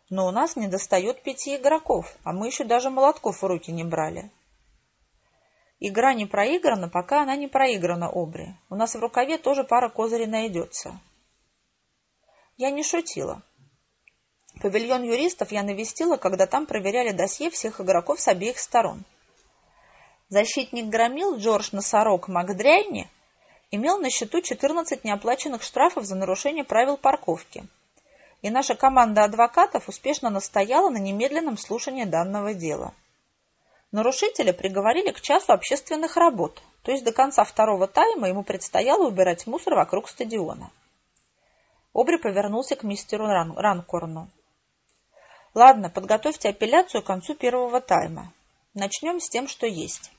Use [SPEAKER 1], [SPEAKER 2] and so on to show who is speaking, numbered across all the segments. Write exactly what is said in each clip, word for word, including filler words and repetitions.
[SPEAKER 1] Но у нас недостает пяти игроков, а мы еще даже молотков в руки не брали. Игра не проиграна, пока она не проиграна, Обри. У нас в рукаве тоже пара козырей найдется. Я не шутила. Павильон юристов я навестила, когда там проверяли досье всех игроков с обеих сторон. Защитник громил Джордж Носорог Макдряйни имел на счету четырнадцать неоплаченных штрафов за нарушение правил парковки. И наша команда адвокатов успешно настояла на немедленном слушании данного дела. Нарушителя приговорили к часу общественных работ, то есть до конца второго тайма ему предстояло убирать мусор вокруг стадиона. Обри повернулся к мистеру Ран- Ранкорну. «Ладно, подготовьте апелляцию к концу первого тайма. Начнем с тем, что есть».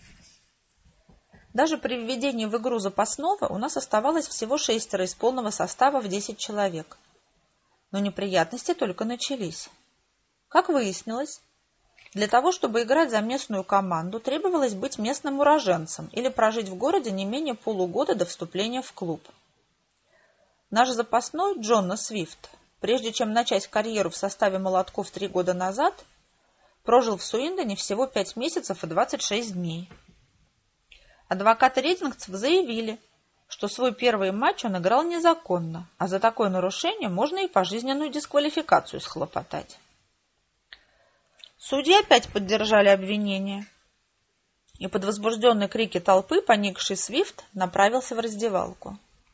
[SPEAKER 1] Даже при введении в игру запасного у нас оставалось всего шестеро из полного состава в десять человек. Но неприятности только начались. Как выяснилось, для того, чтобы играть за местную команду, требовалось быть местным уроженцем или прожить в городе не менее полугода до вступления в клуб. Наш запасной Джона Свифт, прежде чем начать карьеру в составе молотков три года назад, прожил в Суиндоне всего пять месяцев и двадцать шесть дней. Адвокаты рейтингцев заявили, что свой первый матч он играл незаконно, а за такое нарушение можно и пожизненную дисквалификацию схлопотать. Судьи опять поддержали обвинение, и под возбужденные крики толпы поникший Свифт направился в раздевалку.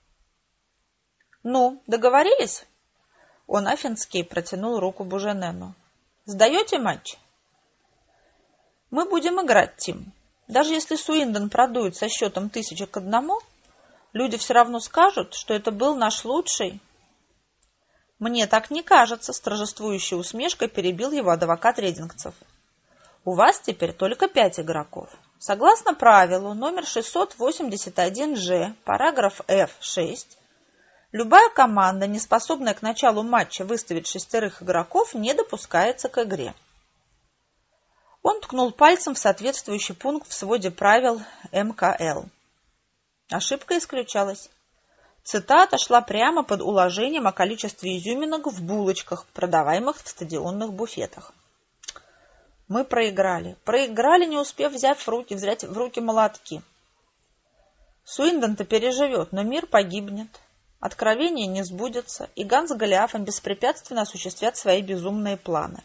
[SPEAKER 1] «Ну, договорились?» Он Афинский протянул руку Буженену. «Сдаете матч?» «Мы будем играть, Тим. Даже если Суиндон продует со счетом тысяча к одному, люди все равно скажут, что это был наш лучший». «Мне так не кажется», — с торжествующей усмешкой перебил его адвокат редингцев. «У вас теперь только пять игроков. Согласно правилу номер шестьсот восемьдесят один Ж, параграф эф шесть, любая команда, не способная к началу матча выставить шестерых игроков, не допускается к игре». Он ткнул пальцем в соответствующий пункт в своде правил эм ка эл. Ошибка исключалась. Цитата шла прямо под уложением о количестве изюминок в булочках, продаваемых в стадионных буфетах. Мы проиграли. Проиграли, не успев взять в руки, взять в руки молотки. Суиндон-то переживет, но мир погибнет. Откровение не сбудется, и Ганс с Голиафом беспрепятственно осуществят свои безумные планы.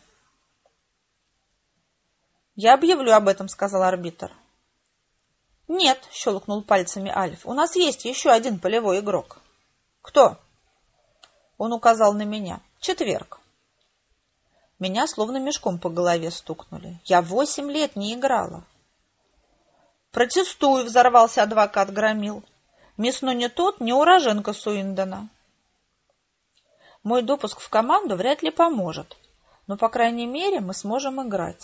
[SPEAKER 1] «Я объявлю об этом», — сказал арбитр. «Нет», — щелкнул пальцами Альф, — «у нас есть еще один полевой игрок». «Кто?» Он указал на меня. «Четверг». Меня словно мешком по голове стукнули. Я восемь лет не играла. «Протестую», — взорвался адвокат Громил. «Мясно не тот, не уроженка Суиндона». Мой допуск в команду вряд ли поможет, но, по крайней мере, мы сможем играть.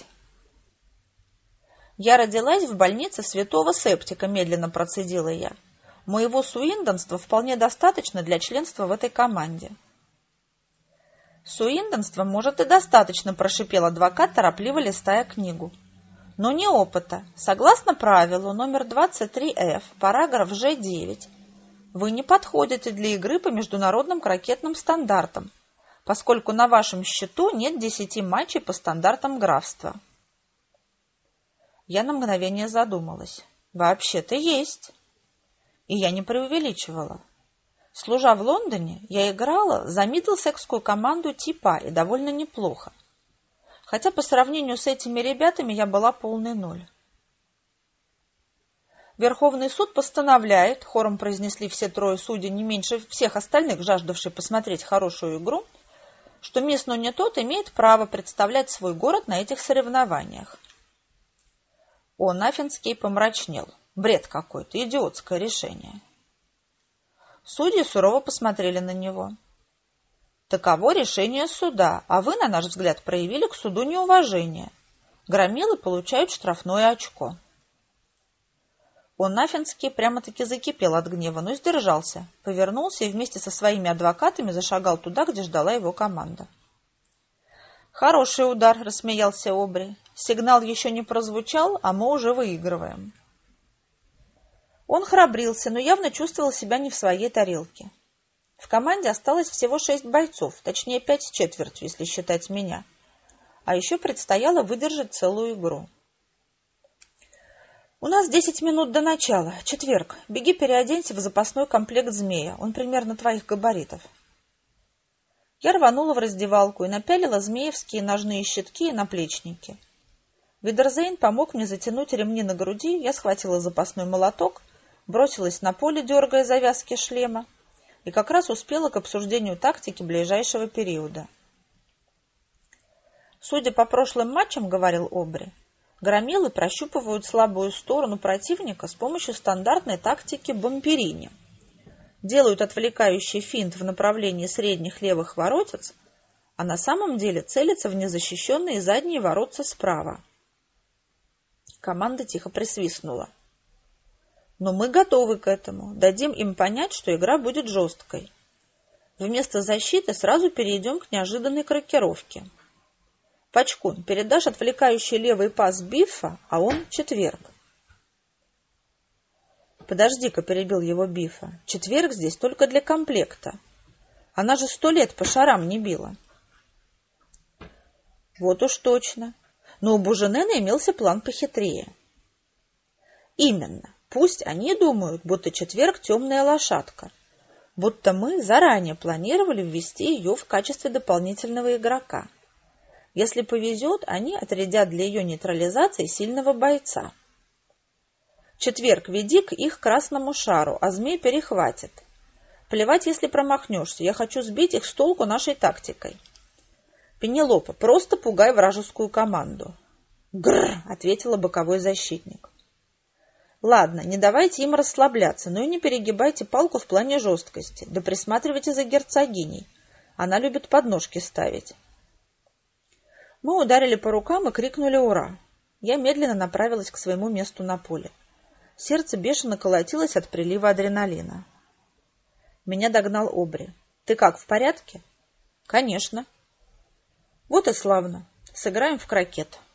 [SPEAKER 1] «Я родилась в больнице Святого Септика», — медленно процедила я. «Моего суиндонства вполне достаточно для членства в этой команде». «Суиндонства, может, и достаточно», — прошипел адвокат, торопливо листая книгу. «Но не опыта. Согласно правилу номер двадцать три эф, параграф Ж девять, вы не подходите для игры по международным крокетным стандартам, поскольку на вашем счету нет десяти матчей по стандартам графства». Я на мгновение задумалась. Вообще-то есть. И я не преувеличивала. Служа в Лондоне, я играла за мидлсекскую команду Типа и довольно неплохо. Хотя по сравнению с этими ребятами я была полный ноль. Верховный суд постановляет, хором произнесли все трое судей, не меньше всех остальных, жаждавших посмотреть хорошую игру, что местный не тот имеет право представлять свой город на этих соревнованиях. Он, Афинский, помрачнел. Бред какой-то, идиотское решение. Судьи сурово посмотрели на него. Таково решение суда, а вы, на наш взгляд, проявили к суду неуважение. Громилы получают штрафное очко. Он, Афинский, прямо-таки закипел от гнева, но сдержался, повернулся и вместе со своими адвокатами зашагал туда, где ждала его команда. «Хороший удар», — рассмеялся Обри. «Сигнал еще не прозвучал, а мы уже выигрываем». Он храбрился, но явно чувствовал себя не в своей тарелке. В команде осталось всего шесть бойцов, точнее пять с четвертью, если считать меня. А еще предстояло выдержать целую игру. «У нас десять минут до начала. Четверг. Беги переоденься в запасной комплект змея. Он примерно твоих габаритов». Я рванула в раздевалку и напялила змеевские ножные щитки и наплечники. Видерзейн помог мне затянуть ремни на груди, я схватила запасной молоток, бросилась на поле, дергая завязки шлема, и как раз успела к обсуждению тактики ближайшего периода. «Судя по прошлым матчам, — говорил Обри, — громилы прощупывают слабую сторону противника с помощью стандартной тактики бомперини. Делают отвлекающий финт в направлении средних левых воротец, а на самом деле целятся в незащищенные задние воротца справа». Команда тихо присвистнула. «Но мы готовы к этому. Дадим им понять, что игра будет жесткой. Вместо защиты сразу перейдем к неожиданной крокировке. Пачкун, передашь отвлекающий левый пас Биффа, а он четверг». «Подожди-ка», — перебил его Биффа. «Четверг здесь только для комплекта. Она же сто лет по шарам не била». «Вот уж точно. Но у Буженена имелся план похитрее». «Именно. Пусть они думают, будто четверг темная лошадка, будто мы заранее планировали ввести ее в качестве дополнительного игрока. Если повезет, они отрядят для ее нейтрализации сильного бойца. Четверг, веди к их красному шару, а змей перехватит. Плевать, если промахнешься, я хочу сбить их с толку нашей тактикой. Пенелопа, просто пугай вражескую команду». «Гррр», — ответила боковой защитник. «Ладно, не давайте им расслабляться, но и не перегибайте палку в плане жесткости, да присматривайте за герцогиней. Она любит подножки ставить». Мы ударили по рукам и крикнули «Ура!». Я медленно направилась к своему месту на поле. Сердце бешено колотилось от прилива адреналина. Меня догнал Обри. «Ты как, в порядке?» «Конечно». «Вот и славно. Сыграем в крокет».